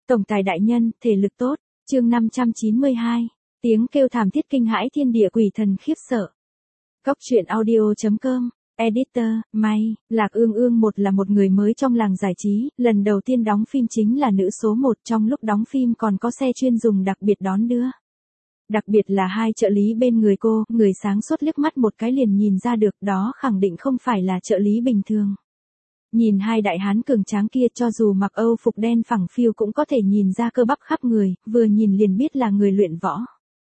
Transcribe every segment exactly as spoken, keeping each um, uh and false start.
Tổng tài đại nhân, thể lực tốt. Chương năm trăm chín mươi hai. Tiếng kêu thảm thiết kinh hãi thiên địa, quỷ thần khiếp sợ. Cốc truyện audio chấm com. Editor, May, Lạc Ương Ương một là một người mới trong làng giải trí, lần đầu tiên đóng phim chính là nữ số một, trong lúc đóng phim còn có xe chuyên dùng đặc biệt đón đưa. Đặc biệt là hai trợ lý bên người cô, người sáng suốt liếc mắt một cái liền nhìn ra được đó khẳng định không phải là trợ lý bình thường. Nhìn hai đại hán cường tráng kia, cho dù mặc Âu phục đen phẳng phiu cũng có thể nhìn ra cơ bắp khắp người, vừa nhìn liền biết là người luyện võ.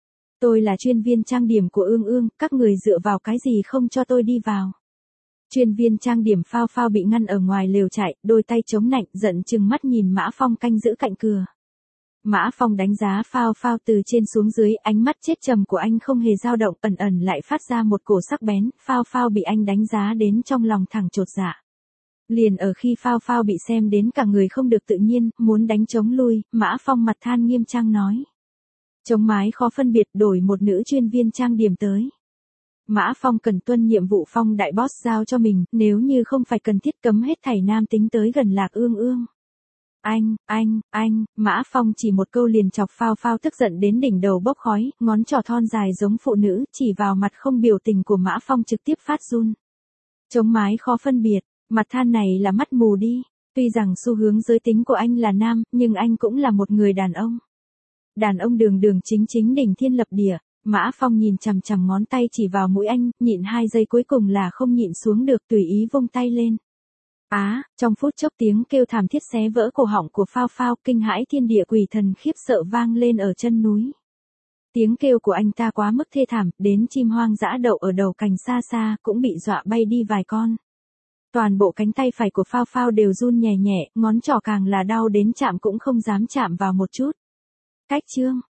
Tôi là chuyên viên trang điểm của Ương Ương, các người dựa vào cái gì không cho tôi đi vào? Chuyên viên trang điểm Phao Phao bị ngăn ở ngoài lều trại, đôi tay chống nạnh, giận chừng mắt nhìn Mã Phong canh giữ cạnh cửa. Mã Phong đánh giá Phao Phao từ trên xuống dưới, ánh mắt chết trầm của anh không hề dao động, ẩn ẩn lại phát ra một cổ sắc bén. Phao Phao bị anh đánh giá đến trong lòng thẳng chột dạ. Liền ở khi Phao Phao bị xem đến cả người không được tự nhiên, muốn đánh chống lui, Mã Phong mặt than nghiêm trang nói: chống mái khó phân biệt, đổi một nữ chuyên viên trang điểm tới. Mã Phong cần tuân nhiệm vụ Phong đại boss giao cho mình, nếu như không phải cần thiết cấm hết thảy nam tính tới gần Lạc Ương Ương. Anh, anh, anh, Mã Phong chỉ một câu liền chọc Phao Phao tức giận đến đỉnh đầu bốc khói, ngón trỏ thon dài giống phụ nữ, chỉ vào mặt không biểu tình của Mã Phong trực tiếp phát run. Chống mái khó phân biệt, mặt than này là mắt mù đi, tuy rằng xu hướng giới tính của anh là nam, nhưng anh cũng là một người đàn ông. Đàn ông đường đường chính chính đỉnh thiên lập địa. Mã Phong nhìn chằm chằm ngón tay chỉ vào mũi anh, nhịn hai giây cuối cùng là không nhịn xuống được, tùy ý vung tay lên. Á, à, trong phút chốc tiếng kêu thảm thiết xé vỡ cổ họng của Phao Phao, kinh hãi thiên địa quỷ thần khiếp sợ vang lên ở chân núi. Tiếng kêu của anh ta quá mức thê thảm, đến chim hoang dã đậu ở đầu cành xa xa cũng bị dọa bay đi vài con. Toàn bộ cánh tay phải của Phao Phao đều run nhẹ nhẹ, ngón trỏ càng là đau đến chạm cũng không dám chạm vào một chút. Cách chương,